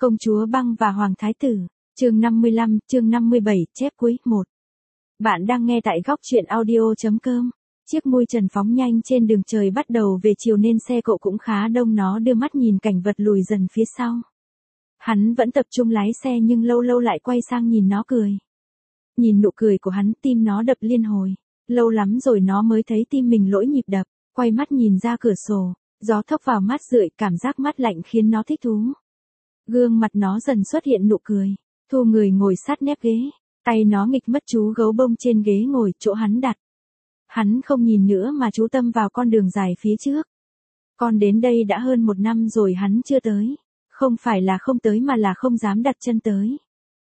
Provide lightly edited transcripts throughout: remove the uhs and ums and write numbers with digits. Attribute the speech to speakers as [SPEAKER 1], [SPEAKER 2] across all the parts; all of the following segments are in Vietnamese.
[SPEAKER 1] Công chúa băng và Hoàng Thái tử, chương 55, chương 57, chép cuối, 1. Bạn đang nghe tại góc truyện audio.com. Chiếc mui trần phóng nhanh trên đường trời bắt đầu về chiều nên xe cộ cũng khá đông, nó đưa mắt nhìn cảnh vật lùi dần phía sau. Hắn vẫn tập trung lái xe nhưng lâu lâu lại quay sang nhìn nó cười. Nhìn nụ cười của hắn, tim nó đập liên hồi. Lâu lắm rồi nó mới thấy tim mình lỗi nhịp đập, quay mắt nhìn ra cửa sổ, gió thốc vào mắt rượi, cảm giác mát lạnh khiến nó thích thú. Gương mặt nó dần xuất hiện nụ cười, thu người ngồi sát mép ghế, tay nó nghịch mất chú gấu bông trên ghế ngồi chỗ hắn đặt. Hắn không nhìn nữa mà chú tâm vào con đường dài phía trước. Con đến đây đã hơn 1 năm rồi hắn chưa tới, không phải là không tới mà là không dám đặt chân tới.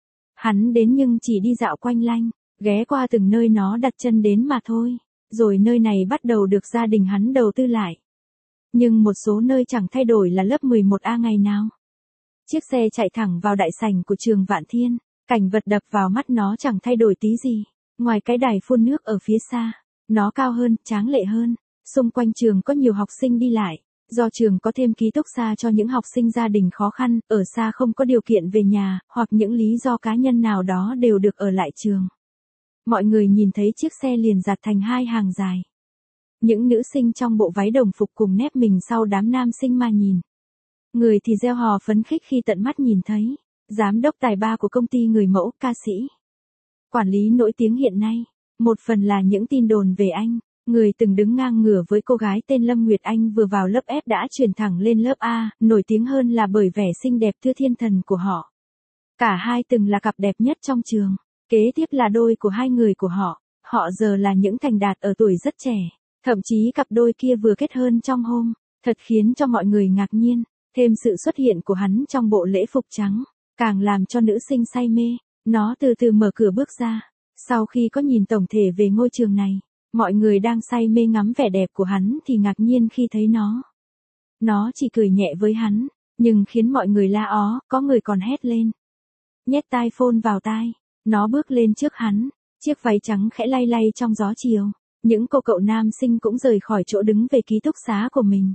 [SPEAKER 1] Hắn đến nhưng chỉ đi dạo quanh lanh, ghé qua từng nơi nó đặt chân đến mà thôi, rồi nơi này bắt đầu được gia đình hắn đầu tư lại. Nhưng một số nơi chẳng thay đổi là lớp 11A ngày nào. Chiếc xe chạy thẳng vào đại sảnh của trường Vạn Thiên, cảnh vật đập vào mắt nó chẳng thay đổi tí gì, ngoài cái đài phun nước ở phía xa, nó cao hơn, tráng lệ hơn, xung quanh trường có nhiều học sinh đi lại, do trường có thêm ký túc xá cho những học sinh gia đình khó khăn, ở xa không có điều kiện về nhà, hoặc những lý do cá nhân nào đó đều được ở lại trường. Mọi người nhìn thấy chiếc xe liền dạt thành 2 hàng dài. Những nữ sinh trong bộ váy đồng phục cùng nép mình sau đám nam sinh mà nhìn. Người thì reo hò phấn khích khi tận mắt nhìn thấy, giám đốc tài ba của công ty người mẫu, ca sĩ, quản lý nổi tiếng hiện nay. Một phần là những tin đồn về anh, người từng đứng ngang ngửa với cô gái tên Lâm Nguyệt Anh vừa vào lớp F đã chuyển thẳng lên lớp A, nổi tiếng hơn là bởi vẻ xinh đẹp thưa thiên thần của họ. Cả hai từng là cặp đẹp nhất trong trường, kế tiếp là đôi của hai người của họ, họ giờ là những thành đạt ở tuổi rất trẻ, thậm chí cặp đôi kia vừa kết hôn trong hôm, thật khiến cho mọi người ngạc nhiên. Thêm sự xuất hiện của hắn trong bộ lễ phục trắng, càng làm cho nữ sinh say mê. Nó từ từ mở cửa bước ra. Sau khi có nhìn tổng thể về ngôi trường này, mọi người đang say mê ngắm vẻ đẹp của hắn thì ngạc nhiên khi thấy nó. Nó chỉ cười nhẹ với hắn, nhưng khiến mọi người la ó, có người còn hét lên. Nhét tai phone vào tai, nó bước lên trước hắn, chiếc váy trắng khẽ lay lay trong gió chiều. Những cô cậu nam sinh cũng rời khỏi chỗ đứng về ký túc xá của mình.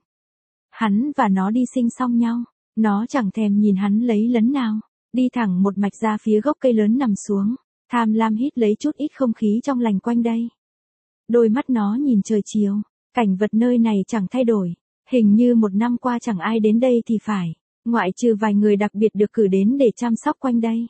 [SPEAKER 1] Hắn và nó đi sinh song nhau, nó chẳng thèm nhìn hắn lấy lấn nào, đi thẳng một mạch ra phía gốc cây lớn nằm xuống, tham lam hít lấy chút ít không khí trong lành quanh đây. Đôi mắt nó nhìn trời chiều, cảnh vật nơi này chẳng thay đổi, hình như 1 năm qua chẳng ai đến đây thì phải, ngoại trừ vài người đặc biệt được cử đến để chăm sóc quanh đây.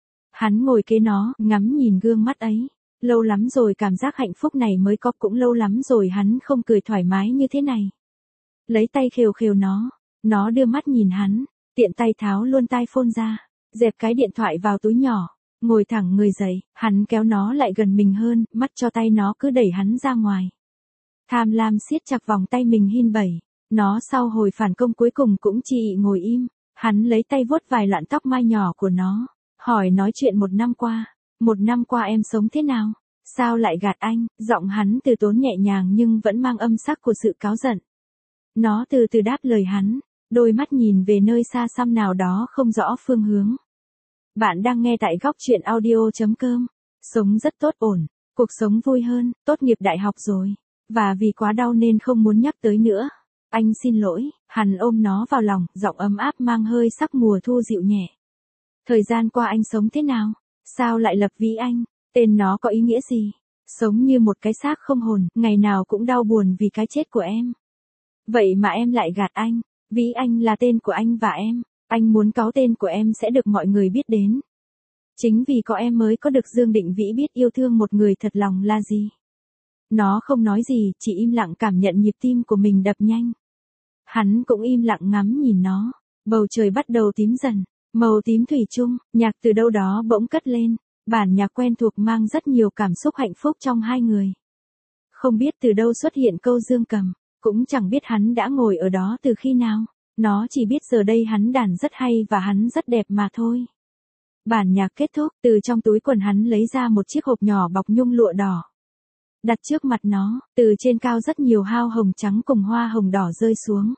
[SPEAKER 1] Hắn ngồi kế nó, ngắm nhìn gương mắt ấy, lâu lắm rồi cảm giác hạnh phúc này mới có, cũng lâu lắm rồi hắn không cười thoải mái như thế này. Lấy tay khều khều nó đưa mắt nhìn hắn, tiện tay tháo luôn tai phone ra, dẹp cái điện thoại vào túi nhỏ, ngồi thẳng người dậy, hắn kéo nó lại gần mình hơn, mắt cho tay nó cứ đẩy hắn ra ngoài. Tham lam siết chặt vòng tay mình hin bẩy, nó sau hồi phản công cuối cùng cũng chỉ ngồi im, hắn lấy tay vuốt vài lọn tóc mai nhỏ của nó, hỏi nói chuyện 1 năm qua, 1 năm qua em sống thế nào, sao lại gạt anh, giọng hắn từ tốn nhẹ nhàng nhưng vẫn mang âm sắc của sự cáu giận. Nó từ từ đáp lời hắn, đôi mắt nhìn về nơi xa xăm nào đó không rõ phương hướng. Bạn đang nghe tại góc truyện audio.com. Sống rất tốt ổn, cuộc sống vui hơn, tốt nghiệp đại học rồi, và vì quá đau nên không muốn nhắc tới nữa. Anh xin lỗi, hắn ôm nó vào lòng, giọng ấm áp mang hơi sắc mùa thu dịu nhẹ. Thời gian qua anh sống thế nào? Sao lại lập ví anh? Tên nó có ý nghĩa gì? Sống như một cái xác không hồn, ngày nào cũng đau buồn vì cái chết của em. Vậy mà em lại gạt anh, ví anh là tên của anh và em, anh muốn cáo tên của em sẽ được mọi người biết đến. Chính vì có em mới có được Dương Định Vĩ biết yêu thương một người thật lòng là gì. Nó không nói gì, chỉ im lặng cảm nhận nhịp tim của mình đập nhanh. Hắn cũng im lặng ngắm nhìn nó, bầu trời bắt đầu tím dần, màu tím thủy chung, nhạc từ đâu đó bỗng cất lên, bản nhạc quen thuộc mang rất nhiều cảm xúc hạnh phúc trong hai người. Không biết từ đâu xuất hiện câu dương cầm. Cũng chẳng biết hắn đã ngồi ở đó từ khi nào, nó chỉ biết giờ đây hắn đàn rất hay và hắn rất đẹp mà thôi. Bản nhạc kết thúc, từ trong túi quần hắn lấy ra một chiếc hộp nhỏ bọc nhung lụa đỏ. Đặt trước mặt nó, từ trên cao rất nhiều hao hồng trắng cùng hoa hồng đỏ rơi xuống.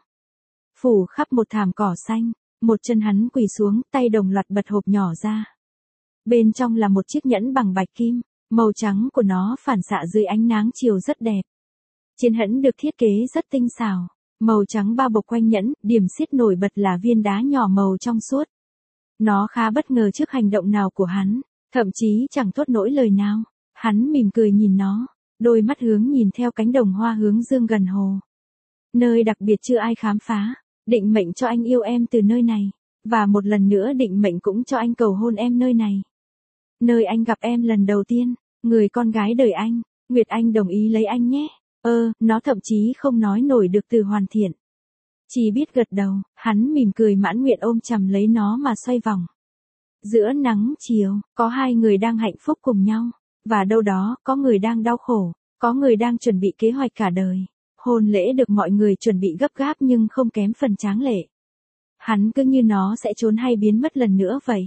[SPEAKER 1] Phủ khắp một thảm cỏ xanh, một chân hắn quỳ xuống, tay đồng loạt bật hộp nhỏ ra. Bên trong là một chiếc nhẫn bằng bạch kim, màu trắng của nó phản xạ dưới ánh nắng chiều rất đẹp. Trên nhẫn được thiết kế rất tinh xảo, màu trắng bao bọc quanh nhẫn, điểm xiết nổi bật là viên đá nhỏ màu trong suốt. Nó khá bất ngờ trước hành động nào của hắn, thậm chí chẳng thốt nỗi lời nào. Hắn mỉm cười nhìn nó, đôi mắt hướng nhìn theo cánh đồng hoa hướng dương gần hồ. Nơi đặc biệt chưa ai khám phá, định mệnh cho anh yêu em từ nơi này, và một lần nữa định mệnh cũng cho anh cầu hôn em nơi này. Nơi anh gặp em lần đầu tiên, người con gái đời anh, Nguyệt Anh đồng ý lấy anh nhé. Nó thậm chí không nói nổi được từ hoàn thiện. Chỉ biết gật đầu, hắn mỉm cười mãn nguyện ôm chầm lấy nó mà xoay vòng. Giữa nắng chiều, có hai người đang hạnh phúc cùng nhau, và đâu đó, có người đang đau khổ, có người đang chuẩn bị kế hoạch cả đời. Hôn lễ được mọi người chuẩn bị gấp gáp nhưng không kém phần tráng lệ. Hắn cứ như nó sẽ trốn hay biến mất lần nữa vậy.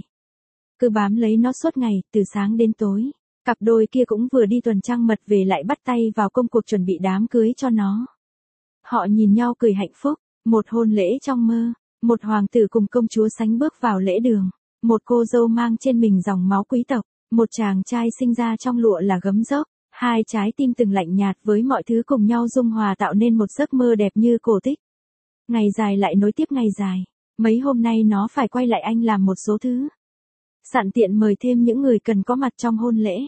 [SPEAKER 1] Cứ bám lấy nó suốt ngày, từ sáng đến tối. Cặp đôi kia cũng vừa đi tuần trăng mật về lại bắt tay vào công cuộc chuẩn bị đám cưới cho nó. Họ nhìn nhau cười hạnh phúc, một hôn lễ trong mơ, một hoàng tử cùng công chúa sánh bước vào lễ đường, một cô dâu mang trên mình dòng máu quý tộc, một chàng trai sinh ra trong lụa là gấm dốc, hai trái tim từng lạnh nhạt với mọi thứ cùng nhau dung hòa tạo nên một giấc mơ đẹp như cổ tích. Ngày dài lại nối tiếp ngày dài, mấy hôm nay nó phải quay lại anh làm một số thứ. Sẵn tiện mời thêm những người cần có mặt trong hôn lễ.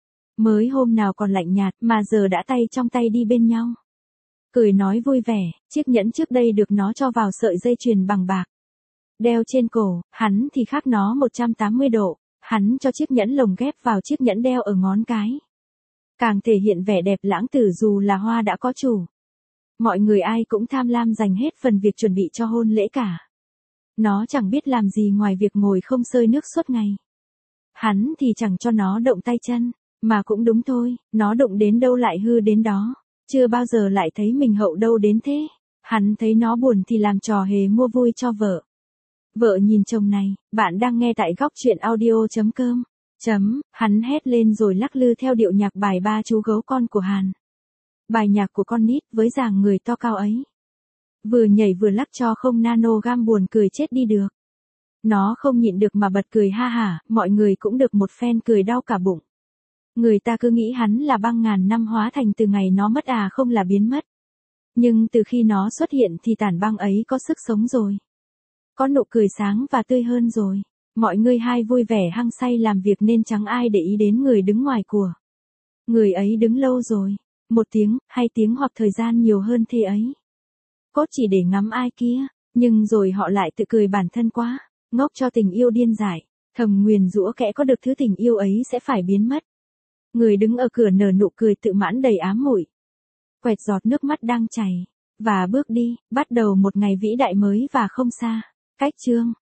[SPEAKER 1] Mới hôm nào còn lạnh nhạt mà giờ đã tay trong tay đi bên nhau. Cười nói vui vẻ, chiếc nhẫn trước đây được nó cho vào sợi dây chuyền bằng bạc. Đeo trên cổ, hắn thì khác nó 180 độ, hắn cho chiếc nhẫn lồng ghép vào chiếc nhẫn đeo ở ngón cái. Càng thể hiện vẻ đẹp lãng tử dù là hoa đã có chủ. Mọi người ai cũng tham lam dành hết phần việc chuẩn bị cho hôn lễ cả. Nó chẳng biết làm gì ngoài việc ngồi không xơi nước suốt ngày. Hắn thì chẳng cho nó động tay chân, mà cũng đúng thôi, nó đụng đến đâu lại hư đến đó. Chưa bao giờ lại thấy mình hậu đâu đến thế. Hắn thấy nó buồn thì làm trò hề mua vui cho vợ. Vợ nhìn chồng này, bạn đang nghe tại góc truyện audio.com. Hắn hét lên rồi lắc lư theo điệu nhạc bài Ba chú gấu con của Hàn. Bài nhạc của con nít với dáng người to cao ấy. Vừa nhảy vừa lắc cho không nano gam buồn cười chết đi được. Nó không nhịn được mà bật cười ha hả, mọi người cũng được một phen cười đau cả bụng. Người ta cứ nghĩ hắn là băng ngàn năm hóa thành từ ngày nó mất không là biến mất. Nhưng từ khi nó xuất hiện thì tản băng ấy có sức sống rồi. Có nụ cười sáng và tươi hơn rồi. Mọi người hai vui vẻ hăng say làm việc nên chẳng ai để ý đến người đứng ngoài của. Người ấy đứng lâu rồi. 1 tiếng, 2 tiếng hoặc thời gian nhiều hơn thế ấy. Cốt chỉ để ngắm ai kia. Nhưng rồi họ lại tự cười bản thân quá. Ngốc cho tình yêu điên dại. Thầm nguyền rủa kẻ có được thứ tình yêu ấy sẽ phải biến mất. Người đứng ở cửa nở nụ cười tự mãn đầy ám muội. Quẹt giọt nước mắt đang chảy. Và bước đi, bắt đầu một ngày vĩ đại mới và không xa. Cách chương